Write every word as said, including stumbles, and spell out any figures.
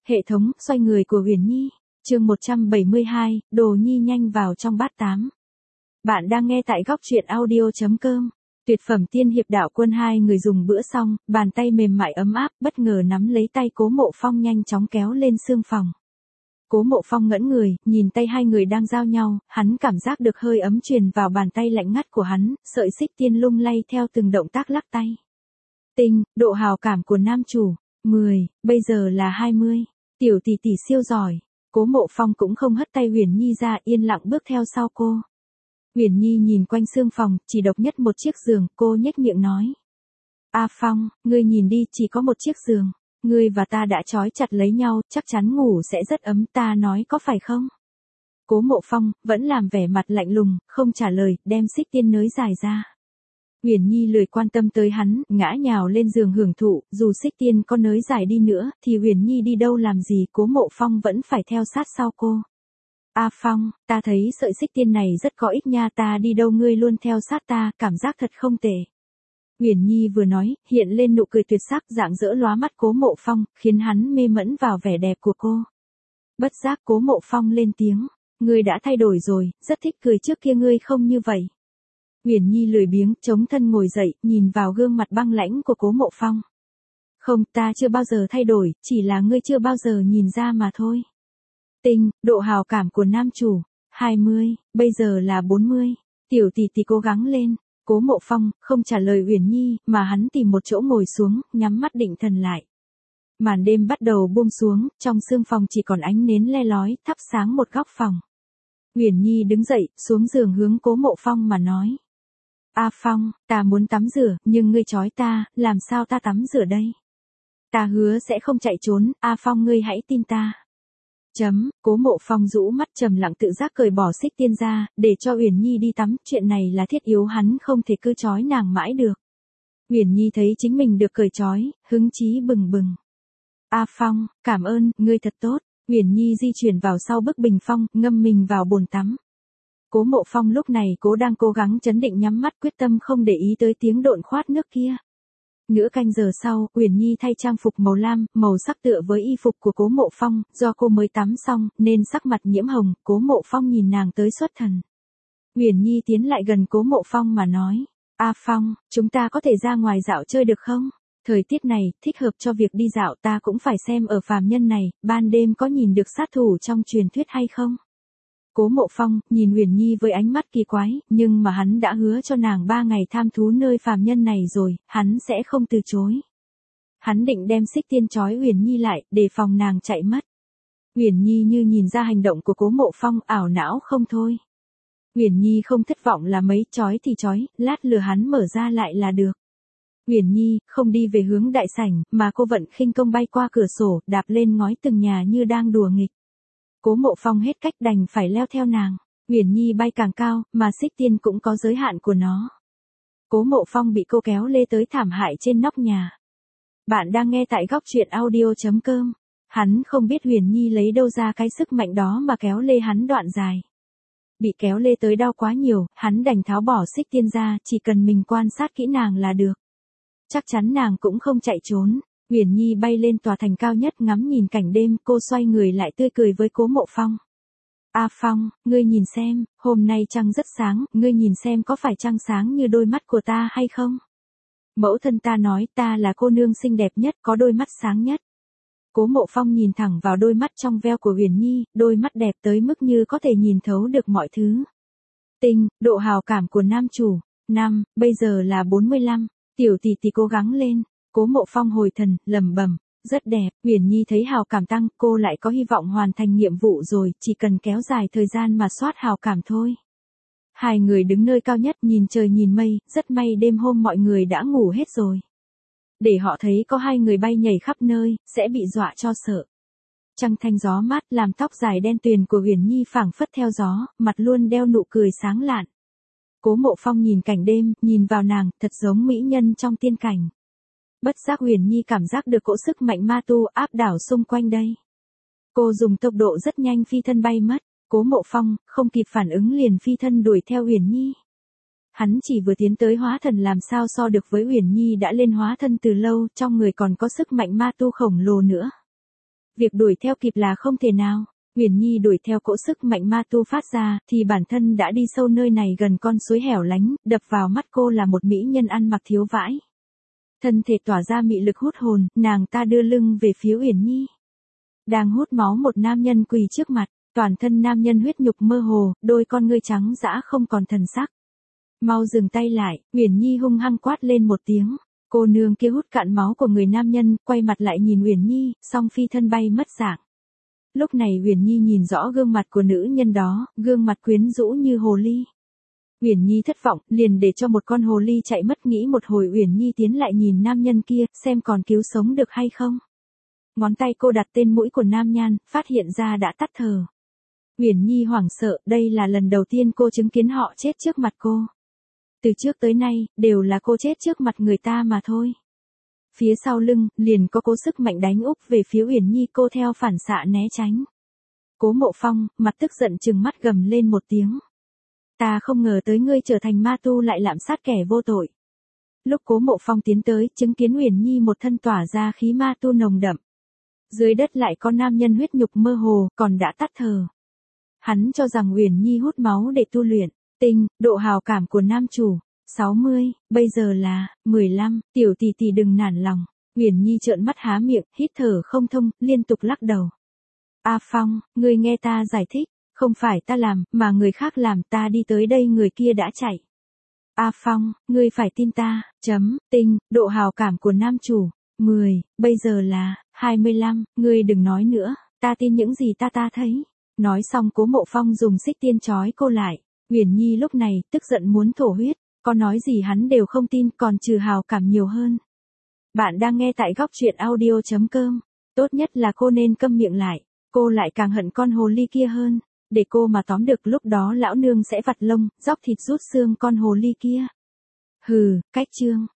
Hệ thống, xoay người của Huyền Nhi. Chương một trăm bảy mươi hai, Đồ Nhi nhanh vào trong bát tám. Bạn đang nghe tại góc truyện audio chấm com. Tuyệt phẩm tiên hiệp đạo quân. Hai người dùng bữa xong, bàn tay mềm mại ấm áp, bất ngờ nắm lấy tay Cố Mộ Phong nhanh chóng kéo lên xương phòng. Cố Mộ Phong ngẩn người, nhìn tay hai người đang giao nhau, hắn cảm giác được hơi ấm truyền vào bàn tay lạnh ngắt của hắn, sợi xích tiên lung lay theo từng động tác lắc tay. Tinh, độ hào cảm của nam chủ, mười, bây giờ là hai mươi. Tiểu tỷ tỷ siêu giỏi. Cố Mộ Phong cũng không hất tay Huyền Nhi ra, yên lặng bước theo sau cô. Huyền Nhi nhìn quanh xương phòng, chỉ độc nhất một chiếc giường, cô nhếch miệng nói. A Phong, ngươi nhìn đi, chỉ có một chiếc giường. Ngươi và ta đã trói chặt lấy nhau, chắc chắn ngủ sẽ rất ấm, ta nói có phải không? Cố Mộ Phong, vẫn làm vẻ mặt lạnh lùng, không trả lời, đem xích tiên nới dài ra. Huyền Nhi lười quan tâm tới hắn, ngã nhào lên giường hưởng thụ, dù xích tiên có nới dài đi nữa, thì Huyền Nhi đi đâu làm gì, Cố Mộ Phong vẫn phải theo sát sau cô. A Phong, ta thấy sợi xích tiên này rất có ích nha, ta đi đâu ngươi luôn theo sát ta, cảm giác thật không tệ. Huyền Nhi vừa nói, hiện lên nụ cười tuyệt sắc, rạng rỡ lóa mắt Cố Mộ Phong, khiến hắn mê mẫn vào vẻ đẹp của cô. Bất giác Cố Mộ Phong lên tiếng, ngươi đã thay đổi rồi, rất thích cười, trước kia ngươi không như vậy. Huyền Nhi lười biếng, chống thân ngồi dậy, nhìn vào gương mặt băng lãnh của Cố Mộ Phong. Không, ta chưa bao giờ thay đổi, chỉ là ngươi chưa bao giờ nhìn ra mà thôi. Tinh, độ hào cảm của nam chủ, hai mươi, bây giờ là bốn mươi. Tiểu tỷ tỷ cố gắng lên. Cố Mộ Phong không trả lời Huyền Nhi, mà hắn tìm một chỗ ngồi xuống, nhắm mắt định thần lại. Màn đêm bắt đầu buông xuống, trong sương phòng chỉ còn ánh nến le lói, thắp sáng một góc phòng. Huyền Nhi đứng dậy, xuống giường hướng Cố Mộ Phong mà nói. A Phong, ta muốn tắm rửa, nhưng ngươi trói ta, làm sao ta tắm rửa đây? Ta hứa sẽ không chạy trốn, A Phong ngươi hãy tin ta. Chấm, Cố Mộ Phong rũ mắt trầm lặng tự giác cởi bỏ xích tiên ra, để cho Huyền Nhi đi tắm, chuyện này là thiết yếu, hắn không thể cứ trói nàng mãi được. Huyền Nhi thấy chính mình được cởi trói, hứng chí bừng bừng. A Phong, cảm ơn, ngươi thật tốt. Huyền Nhi di chuyển vào sau bức bình phong, ngâm mình vào bồn tắm. Cố Mộ Phong lúc này cố đang cố gắng trấn định, nhắm mắt quyết tâm không để ý tới tiếng độn khoát nước kia. Nửa canh giờ sau, Huyền Nhi thay trang phục màu lam, màu sắc tựa với y phục của Cố Mộ Phong, do cô mới tắm xong, nên sắc mặt nhiễm hồng, Cố Mộ Phong nhìn nàng tới xuất thần. Huyền Nhi tiến lại gần Cố Mộ Phong mà nói, A Phong, chúng ta có thể ra ngoài dạo chơi được không? Thời tiết này, thích hợp cho việc đi dạo, ta cũng phải xem ở phàm nhân này, ban đêm có nhìn được sát thủ trong truyền thuyết hay không? Cố Mộ Phong nhìn Huyền Nhi với ánh mắt kỳ quái, nhưng mà hắn đã hứa cho nàng ba ngày tham thú nơi phàm nhân này rồi, hắn sẽ không từ chối. Hắn định đem xích tiên trói Huyền Nhi lại, để phòng nàng chạy mất. Huyền Nhi như nhìn ra hành động của Cố Mộ Phong, ảo não không thôi. Huyền Nhi không thất vọng là mấy, trói thì trói, lát lừa hắn mở ra lại là được. Huyền Nhi không đi về hướng đại sảnh, mà cô vận khinh công bay qua cửa sổ, đạp lên ngói từng nhà như đang đùa nghịch. Cố Mộ Phong hết cách đành phải leo theo nàng. Huyền Nhi bay càng cao, mà xích tiên cũng có giới hạn của nó. Cố Mộ Phong bị cô kéo lê tới thảm hại trên nóc nhà. Bạn đang nghe tại góc truyện audio chấm com. Hắn không biết Huyền Nhi lấy đâu ra cái sức mạnh đó mà kéo lê hắn đoạn dài. Bị kéo lê tới đau quá nhiều, hắn đành tháo bỏ xích tiên ra, chỉ cần mình quan sát kỹ nàng là được. Chắc chắn nàng cũng không chạy trốn. Huyền Nhi bay lên tòa thành cao nhất, ngắm nhìn cảnh đêm, cô xoay người lại tươi cười với Cố Mộ Phong. A Phong, ngươi nhìn xem, hôm nay trăng rất sáng, ngươi nhìn xem có phải trăng sáng như đôi mắt của ta hay không? Mẫu thân ta nói ta là cô nương xinh đẹp nhất, có đôi mắt sáng nhất. Cố Mộ Phong nhìn thẳng vào đôi mắt trong veo của Huyền Nhi, đôi mắt đẹp tới mức như có thể nhìn thấu được mọi thứ. Tinh, độ hào cảm của nam chủ, năm, bây giờ là bốn mươi lăm, tiểu tỷ tỷ cố gắng lên. Cố Mộ Phong hồi thần, lẩm bẩm, rất đẹp. Huyền Nhi thấy hào cảm tăng, cô lại có hy vọng hoàn thành nhiệm vụ rồi, chỉ cần kéo dài thời gian mà soát hào cảm thôi. Hai người đứng nơi cao nhất, nhìn trời nhìn mây, rất may đêm hôm mọi người đã ngủ hết rồi. Để họ thấy có hai người bay nhảy khắp nơi, sẽ bị dọa cho sợ. Trăng thanh gió mát làm tóc dài đen tuyền của Huyền Nhi phảng phất theo gió, mặt luôn đeo nụ cười sáng lạn. Cố Mộ Phong nhìn cảnh đêm, nhìn vào nàng, thật giống mỹ nhân trong tiên cảnh. Bất giác Huyền Nhi cảm giác được cỗ sức mạnh ma tu áp đảo xung quanh đây. Cô dùng tốc độ rất nhanh phi thân bay mất. Cố Mộ Phong không kịp phản ứng liền phi thân đuổi theo Huyền Nhi. Hắn chỉ vừa tiến tới hóa thần làm sao so được với Huyền Nhi đã lên hóa thân từ lâu, trong người còn có sức mạnh ma tu khổng lồ nữa. Việc đuổi theo kịp là không thể nào. Uyển Nhi đuổi theo cỗ sức mạnh ma tu phát ra, thì bản thân đã đi sâu nơi này gần con suối hẻo lánh, đập vào mắt cô là một mỹ nhân ăn mặc thiếu vãi. Thân thể tỏa ra mị lực hút hồn, nàng ta đưa lưng về phía Uyển Nhi. Đang hút máu một nam nhân quỳ trước mặt, toàn thân nam nhân huyết nhục mơ hồ, đôi con ngươi trắng dã không còn thần sắc. Mau dừng tay lại, Uyển Nhi hung hăng quát lên một tiếng. Cô nương kia hút cạn máu của người nam nhân, quay mặt lại nhìn Uyển Nhi, song phi thân bay mất dạng. Lúc này Uyển Nhi nhìn rõ gương mặt của nữ nhân đó, gương mặt quyến rũ như hồ ly. Uyển Nhi thất vọng, liền để cho một con hồ ly chạy mất, nghĩ một hồi Uyển Nhi tiến lại nhìn nam nhân kia, xem còn cứu sống được hay không. Ngón tay cô đặt tên mũi của nam nhân, phát hiện ra đã tắt thở. Uyển Nhi hoảng sợ, đây là lần đầu tiên cô chứng kiến họ chết trước mặt cô. Từ trước tới nay, đều là cô chết trước mặt người ta mà thôi. Phía sau lưng, liền có cố sức mạnh đánh úp về phía Uyển Nhi, cô theo phản xạ né tránh. Cố Mộ Phong, mặt tức giận trừng mắt gầm lên một tiếng. Ta không ngờ tới ngươi trở thành ma tu lại lạm sát kẻ vô tội. Lúc Cố Mộ Phong tiến tới, chứng kiến Uyển Nhi một thân tỏa ra khí ma tu nồng đậm. Dưới đất lại có nam nhân huyết nhục mơ hồ, còn đã tắt thở. Hắn cho rằng Uyển Nhi hút máu để tu luyện. Tinh, độ hào cảm của nam chủ, sáu mươi, bây giờ là, mười lăm, tiểu tỷ tỷ đừng nản lòng. Uyển Nhi trợn mắt há miệng, hít thở không thông, liên tục lắc đầu. A Phong, ngươi nghe ta giải thích, không phải ta làm, mà người khác làm, ta đi tới đây người kia đã chạy. A Phong, ngươi phải tin ta, chấm, tinh, độ hào cảm của nam chủ, mười, bây giờ là, hai mươi lăm, ngươi đừng nói nữa, ta tin những gì ta ta thấy. Nói xong Cố Mộ Phong dùng xích tiên trói cô lại. Uyển Nhi lúc này, tức giận muốn thổ huyết, có nói gì hắn đều không tin, còn trừ hào cảm nhiều hơn. Bạn đang nghe tại góc truyện audio chấm com, tốt nhất là cô nên câm miệng lại, cô lại càng hận con hồ ly kia hơn, để cô mà tóm được lúc đó lão nương sẽ vặt lông, róc thịt rút xương con hồ ly kia. Hừ, cách chương.